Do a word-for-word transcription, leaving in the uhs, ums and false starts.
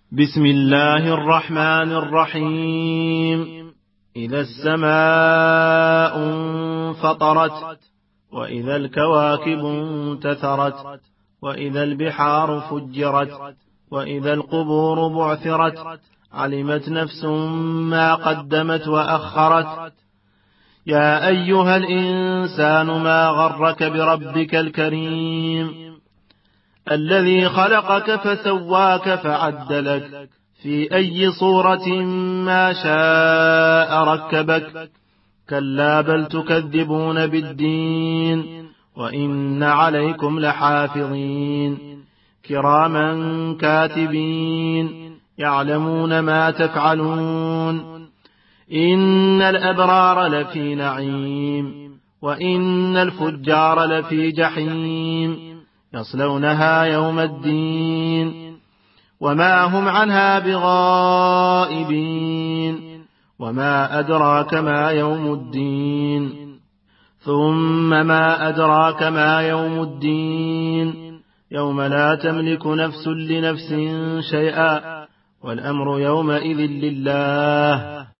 بسم الله الرحمن الرحيم. إذا السماء انفطرت، وإذا الكواكب انتثرت، وإذا البحار فجرت، وإذا القبور بعثرت، علمت نفس ما قدمت وأخرت. يا أيها الإنسان ما غرك بربك الكريم الذي خلقك فسواك فعدلك في أي صورة ما شاء ركبك. كلا بل تكذبون بالدين، وإن عليكم لحافظين كراما كاتبين يعلمون ما تفعلون. إن الأبرار لفي نعيم، وإن الفجار لفي جحيم يصلونها يوم الدين وما هم عنها بغائبين. وما أدراك ما يوم الدين، ثم ما أدراك ما يوم الدين. يوم لا تملك نفس لنفس شيئا، والأمر يومئذ لله.